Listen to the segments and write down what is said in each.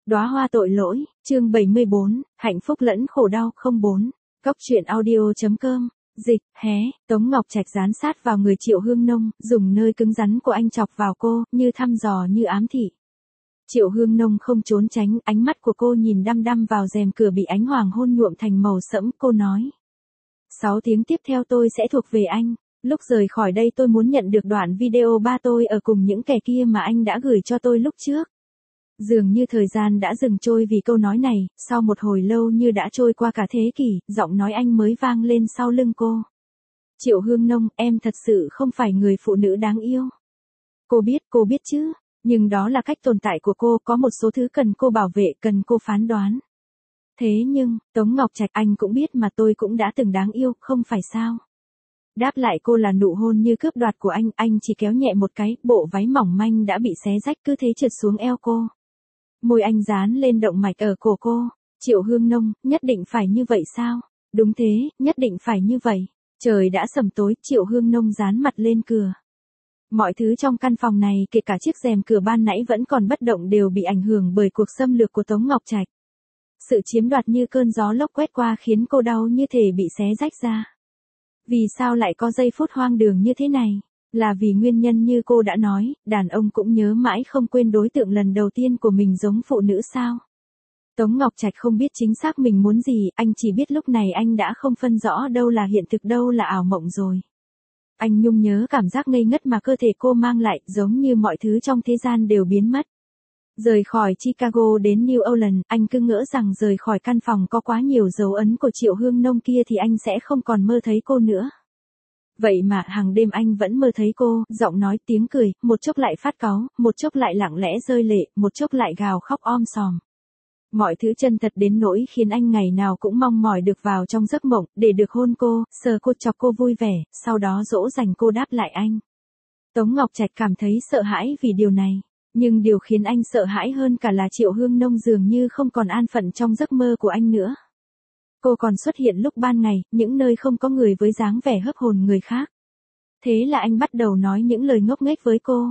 Đóa hoa tội lỗi, chương 74, hạnh phúc lẫn khổ đau 04. Cóc truyện audio.com. Dịch, hé, Tống Ngọc Trạch dán sát vào người Triệu Hương Nông, dùng nơi cứng rắn của anh chọc vào cô, như thăm dò như ám thị. Triệu Hương Nông không trốn tránh, ánh mắt của cô nhìn đăm đăm vào rèm cửa bị ánh hoàng hôn nhuộm thành màu sẫm, cô nói. 6 tiếng tiếp theo tôi sẽ thuộc về anh, lúc rời khỏi đây tôi muốn nhận được đoạn video ba tôi ở cùng những kẻ kia mà anh đã gửi cho tôi lúc trước. Dường như thời gian đã dừng trôi vì câu nói này, sau một hồi lâu như đã trôi qua cả thế kỷ, giọng nói anh mới vang lên sau lưng cô. Triệu Hương Nông, em thật sự không phải người phụ nữ đáng yêu. Cô biết chứ, nhưng đó là cách tồn tại của cô, có một số thứ cần cô bảo vệ, cần cô phán đoán. Thế nhưng, Tống Ngọc Trạch, anh cũng biết mà tôi cũng đã từng đáng yêu, không phải sao? Đáp lại cô là nụ hôn như cướp đoạt của anh chỉ kéo nhẹ một cái, bộ váy mỏng manh đã bị xé rách cứ thế trượt xuống eo cô. Môi anh dán lên động mạch ở cổ cô. Triệu Hương Nông, nhất định phải như vậy sao? Đúng thế, nhất định phải như vậy. Trời đã sầm tối, Triệu Hương Nông dán mặt lên cửa. Mọi thứ trong căn phòng này, kể cả chiếc rèm cửa ban nãy vẫn còn bất động, đều bị ảnh hưởng bởi cuộc xâm lược của Tống Ngọc Trạch. Sự chiếm đoạt như cơn gió lốc quét qua khiến cô đau như thể bị xé rách ra. Vì sao lại có giây phút hoang đường như thế này? Là vì nguyên nhân như cô đã nói, đàn ông cũng nhớ mãi không quên đối tượng lần đầu tiên của mình giống phụ nữ sao? Tống Ngọc Trạch không biết chính xác mình muốn gì, anh chỉ biết lúc này anh đã không phân rõ đâu là hiện thực đâu là ảo mộng rồi. Anh nhung nhớ cảm giác ngây ngất mà cơ thể cô mang lại, giống như mọi thứ trong thế gian đều biến mất. Rời khỏi Chicago đến New Orleans, anh cứ ngỡ rằng rời khỏi căn phòng có quá nhiều dấu ấn của Triệu Hương Nông kia thì anh sẽ không còn mơ thấy cô nữa. Vậy mà hàng đêm anh vẫn mơ thấy cô, giọng nói, tiếng cười, một chốc lại phát cáu, một chốc lại lặng lẽ rơi lệ, một chốc lại gào khóc om sòm. Mọi thứ chân thật đến nỗi khiến anh ngày nào cũng mong mỏi được vào trong giấc mộng, để được hôn cô, sờ cô, chọc cô vui vẻ, sau đó dỗ dành cô đáp lại anh. Tống Ngọc Trạch cảm thấy sợ hãi vì điều này, nhưng điều khiến anh sợ hãi hơn cả là Triệu Hương Nông dường như không còn an phận trong giấc mơ của anh nữa. Cô còn xuất hiện lúc ban ngày, những nơi không có người với dáng vẻ hấp hồn người khác. Thế là anh bắt đầu nói những lời ngốc nghếch với cô.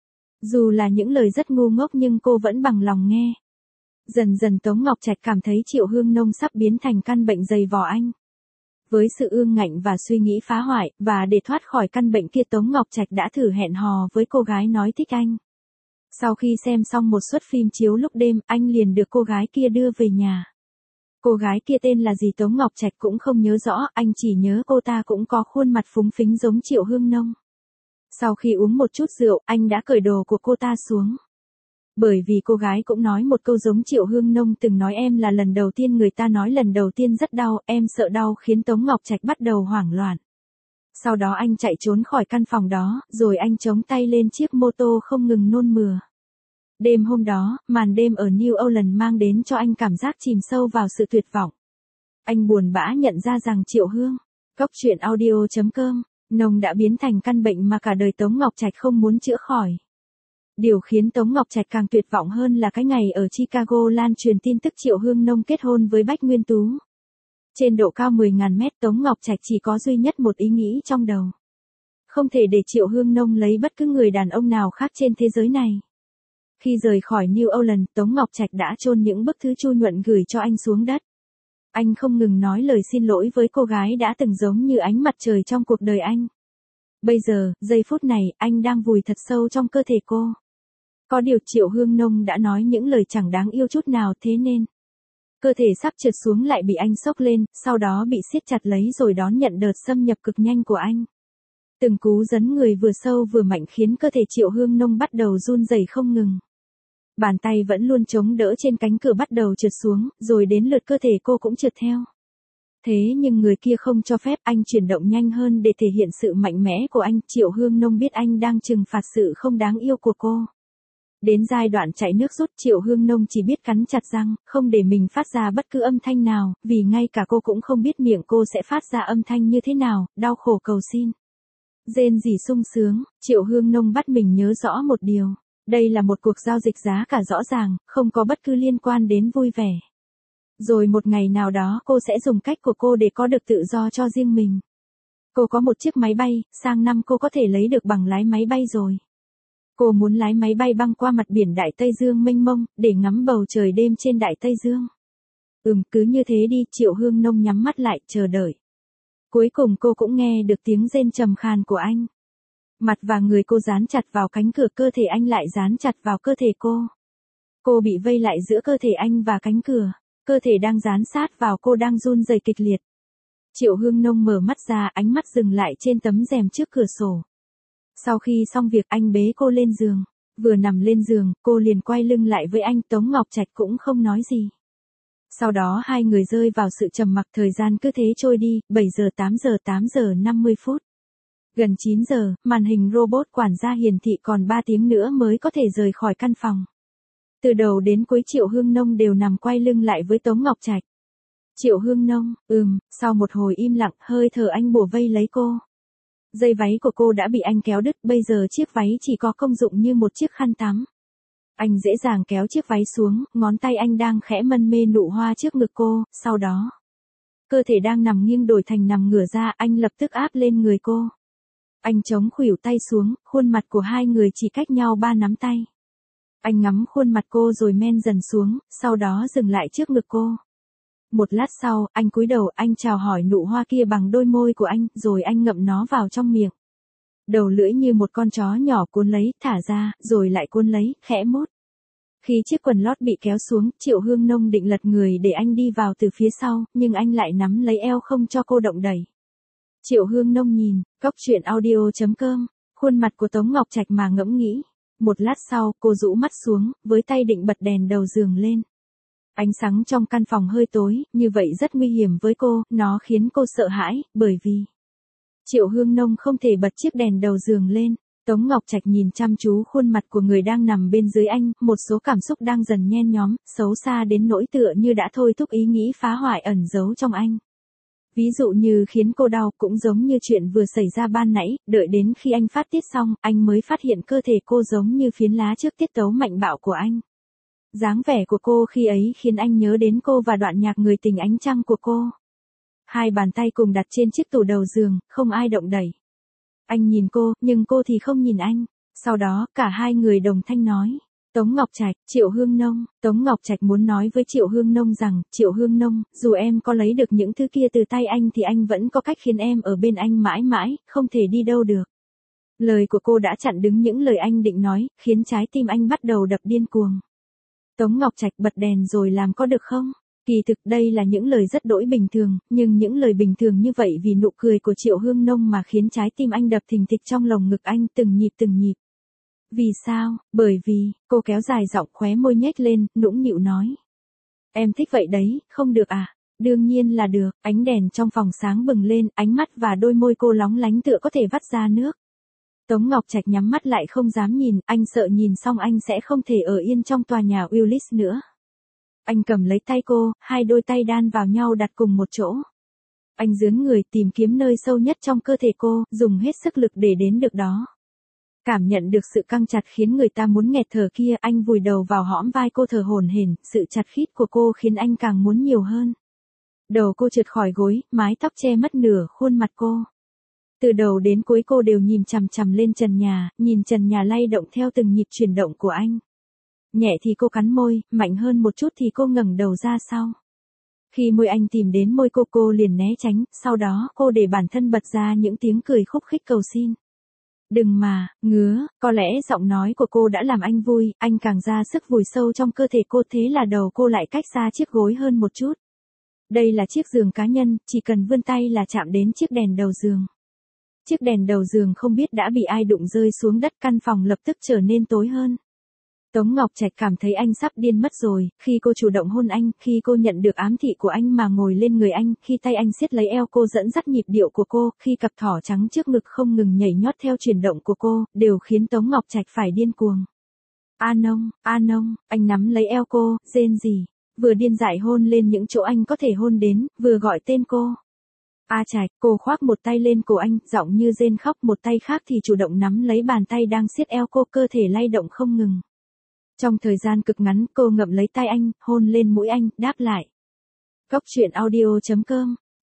Dù là những lời rất ngu ngốc nhưng cô vẫn bằng lòng nghe. Dần dần Tống Ngọc Trạch cảm thấy Triệu Hương Nông sắp biến thành căn bệnh dày vò anh. Với sự ương ngạnh và suy nghĩ phá hoại, và để thoát khỏi căn bệnh kia Tống Ngọc Trạch đã thử hẹn hò với cô gái nói thích anh. Sau khi xem xong một suất phim chiếu lúc đêm, anh liền được cô gái kia đưa về nhà. Cô gái kia tên là gì Tống Ngọc Trạch cũng không nhớ rõ, anh chỉ nhớ cô ta cũng có khuôn mặt phúng phính giống Triệu Hương Nông. Sau khi uống một chút rượu, anh đã cởi đồ của cô ta xuống. Bởi vì cô gái cũng nói một câu giống Triệu Hương Nông từng nói, em là lần đầu tiên, người ta nói lần đầu tiên rất đau, em sợ đau, khiến Tống Ngọc Trạch bắt đầu hoảng loạn. Sau đó anh chạy trốn khỏi căn phòng đó, rồi anh chống tay lên chiếc mô tô không ngừng nôn mửa. Đêm hôm đó, màn đêm ở New Orleans mang đến cho anh cảm giác chìm sâu vào sự tuyệt vọng. Anh buồn bã nhận ra rằng Triệu Hương, Cóc truyện audio.com, Nông đã biến thành căn bệnh mà cả đời Tống Ngọc Trạch không muốn chữa khỏi. Điều khiến Tống Ngọc Trạch càng tuyệt vọng hơn là cái ngày ở Chicago lan truyền tin tức Triệu Hương Nông kết hôn với Bách Nguyên Tú. Trên độ cao 10.000 mét Tống Ngọc Trạch chỉ có duy nhất một ý nghĩ trong đầu. Không thể để Triệu Hương Nông lấy bất cứ người đàn ông nào khác trên thế giới này. Khi rời khỏi New Orleans, Tống Ngọc Trạch đã chôn những bức thư Chu Nhuận gửi cho anh xuống đất. Anh không ngừng nói lời xin lỗi với cô gái đã từng giống như ánh mặt trời trong cuộc đời anh. Bây giờ, giây phút này, anh đang vùi thật sâu trong cơ thể cô. Có điều Triệu Hương Nông đã nói những lời chẳng đáng yêu chút nào, thế nên cơ thể sắp trượt xuống lại bị anh xốc lên, sau đó bị siết chặt lấy rồi đón nhận đợt xâm nhập cực nhanh của anh. Từng cú dấn người vừa sâu vừa mạnh khiến cơ thể Triệu Hương Nông bắt đầu run rẩy không ngừng. Bàn tay vẫn luôn chống đỡ trên cánh cửa bắt đầu trượt xuống, rồi đến lượt cơ thể cô cũng trượt theo. Thế nhưng người kia không cho phép, anh chuyển động nhanh hơn để thể hiện sự mạnh mẽ của anh. Triệu Hương Nông biết anh đang trừng phạt sự không đáng yêu của cô. Đến giai đoạn chảy nước rút, Triệu Hương Nông chỉ biết cắn chặt răng, không để mình phát ra bất cứ âm thanh nào, vì ngay cả cô cũng không biết miệng cô sẽ phát ra âm thanh như thế nào, đau khổ cầu xin. Rên rỉ sung sướng, Triệu Hương Nông bắt mình nhớ rõ một điều. Đây là một cuộc giao dịch giá cả rõ ràng, không có bất cứ liên quan đến vui vẻ. Rồi một ngày nào đó cô sẽ dùng cách của cô để có được tự do cho riêng mình. Cô có một chiếc máy bay, sang năm cô có thể lấy được bằng lái máy bay rồi. Cô muốn lái máy bay băng qua mặt biển Đại Tây Dương mênh mông, để ngắm bầu trời đêm trên Đại Tây Dương. Cứ như thế đi, Triệu Hương Nông nhắm mắt lại, chờ đợi. Cuối cùng cô cũng nghe được tiếng rên trầm khàn của anh. Mặt và người cô dán chặt vào cánh cửa, cơ thể anh lại dán chặt vào cơ thể cô. Cô bị vây lại giữa cơ thể anh và cánh cửa, cơ thể đang dán sát vào cô đang run rẩy kịch liệt. Triệu Hương Nông mở mắt ra, ánh mắt dừng lại trên tấm rèm trước cửa sổ. Sau khi xong việc, anh bế cô lên giường. Vừa nằm lên giường, cô liền quay lưng lại với anh, Tống Ngọc Trạch cũng không nói gì. Sau đó hai người rơi vào sự trầm mặc, thời gian cứ thế trôi đi, 7 giờ 8 giờ 50 phút. Gần 9 giờ, màn hình robot quản gia hiển thị còn 3 tiếng nữa mới có thể rời khỏi căn phòng. Từ đầu đến cuối Triệu Hương Nông đều nằm quay lưng lại với Tống Ngọc Trạch. Triệu Hương Nông, sau một hồi im lặng, hơi thở anh bủa vây lấy cô. Dây váy của cô đã bị anh kéo đứt, bây giờ chiếc váy chỉ có công dụng như một chiếc khăn tắm. Anh dễ dàng kéo chiếc váy xuống, ngón tay anh đang khẽ mân mê nụ hoa trước ngực cô, sau đó. Cơ thể đang nằm nghiêng đổi thành nằm ngửa ra, anh lập tức áp lên người cô. Anh chống khuỷu tay xuống, khuôn mặt của hai người chỉ cách nhau 3 nắm tay. Anh ngắm khuôn mặt cô rồi men dần xuống, sau đó dừng lại trước ngực cô. Một lát sau, anh cúi đầu, anh chào hỏi nụ hoa kia bằng đôi môi của anh, rồi anh ngậm nó vào trong miệng. Đầu lưỡi như một con chó nhỏ cuốn lấy, thả ra, rồi lại cuốn lấy, khẽ mút. Khi chiếc quần lót bị kéo xuống, Triệu Hương Nông định lật người để anh đi vào từ phía sau, nhưng anh lại nắm lấy eo không cho cô động đẩy. Triệu Hương Nông nhìn, coctruyện.audio.com, khuôn mặt của Tống Ngọc Trạch mà ngẫm nghĩ. Một lát sau, cô rũ mắt xuống, với tay định bật đèn đầu giường lên. Ánh sáng trong căn phòng hơi tối, như vậy rất nguy hiểm với cô, nó khiến cô sợ hãi, bởi vì Triệu Hương Nông không thể bật chiếc đèn đầu giường lên. Tống Ngọc Trạch nhìn chăm chú khuôn mặt của người đang nằm bên dưới anh, một số cảm xúc đang dần nhen nhóm, xấu xa đến nỗi tựa như đã thôi thúc ý nghĩ phá hoại ẩn giấu trong anh. Ví dụ như khiến cô đau, cũng giống như chuyện vừa xảy ra ban nãy, đợi đến khi anh phát tiết xong, anh mới phát hiện cơ thể cô giống như phiến lá trước tiết tấu mạnh bạo của anh. Dáng vẻ của cô khi ấy khiến anh nhớ đến cô và đoạn nhạc Người Tình Ánh Trăng của cô. Hai bàn tay cùng đặt trên chiếc tủ đầu giường, không ai động đẩy. Anh nhìn cô, nhưng cô thì không nhìn anh. Sau đó, cả hai người đồng thanh nói. Tống Ngọc Trạch, Triệu Hương Nông. Tống Ngọc Trạch muốn nói với Triệu Hương Nông rằng, Triệu Hương Nông, dù em có lấy được những thứ kia từ tay anh thì anh vẫn có cách khiến em ở bên anh mãi mãi, không thể đi đâu được. Lời của cô đã chặn đứng những lời anh định nói, khiến trái tim anh bắt đầu đập điên cuồng. Tống Ngọc Trạch bật đèn rồi làm có được không? Kỳ thực đây là những lời rất đỗi bình thường, nhưng những lời bình thường như vậy vì nụ cười của Triệu Hương Nông mà khiến trái tim anh đập thình thịch trong lồng ngực anh từng nhịp từng nhịp. Vì sao? Bởi vì, cô kéo dài giọng, khóe môi nhếch lên, nũng nịu nói. Em thích vậy đấy, không được à? Đương nhiên là được, ánh đèn trong phòng sáng bừng lên, ánh mắt và đôi môi cô lóng lánh tựa có thể vắt ra nước. Tống Ngọc Trạch nhắm mắt lại không dám nhìn, anh sợ nhìn xong anh sẽ không thể ở yên trong tòa nhà Willis nữa. Anh cầm lấy tay cô, hai đôi tay đan vào nhau đặt cùng một chỗ. Anh dướn người tìm kiếm nơi sâu nhất trong cơ thể cô, dùng hết sức lực để đến được đó. Cảm nhận được sự căng chặt khiến người ta muốn nghẹt thở kia, anh vùi đầu vào hõm vai cô thở hổn hển, sự chặt khít của cô khiến anh càng muốn nhiều hơn. Đầu cô trượt khỏi gối, mái tóc che mất nửa khuôn mặt cô. Từ đầu đến cuối cô đều nhìn chằm chằm lên trần nhà, nhìn trần nhà lay động theo từng nhịp chuyển động của anh. Nhẹ thì cô cắn môi, mạnh hơn một chút thì cô ngẩng đầu ra sau. Khi môi anh tìm đến môi cô liền né tránh, sau đó cô để bản thân bật ra những tiếng cười khúc khích cầu xin. Đừng mà, ngứa, có lẽ giọng nói của cô đã làm anh vui, anh càng ra sức vùi sâu trong cơ thể cô, thế là đầu cô lại cách xa chiếc gối hơn một chút. Đây là chiếc giường cá nhân, chỉ cần vươn tay là chạm đến chiếc đèn đầu giường. Chiếc đèn đầu giường không biết đã bị ai đụng rơi xuống đất, căn phòng lập tức trở nên tối hơn. Tống Ngọc Trạch cảm thấy anh sắp điên mất rồi, khi cô chủ động hôn anh, khi cô nhận được ám thị của anh mà ngồi lên người anh, khi tay anh siết lấy eo cô dẫn dắt nhịp điệu của cô, khi cặp thỏ trắng trước ngực không ngừng nhảy nhót theo chuyển động của cô, đều khiến Tống Ngọc Trạch phải điên cuồng. A Nông, anh nắm lấy eo cô, rên rỉ, vừa điên dại hôn lên những chỗ anh có thể hôn đến, vừa gọi tên cô. A Trạch, cô khoác một tay lên cổ anh, giọng như rên khóc, một tay khác thì chủ động nắm lấy bàn tay đang siết eo cô, cơ thể lay động không ngừng. Trong thời gian cực ngắn, cô ngậm lấy tay anh, hôn lên mũi anh, đáp lại. Coctruyện.audio.com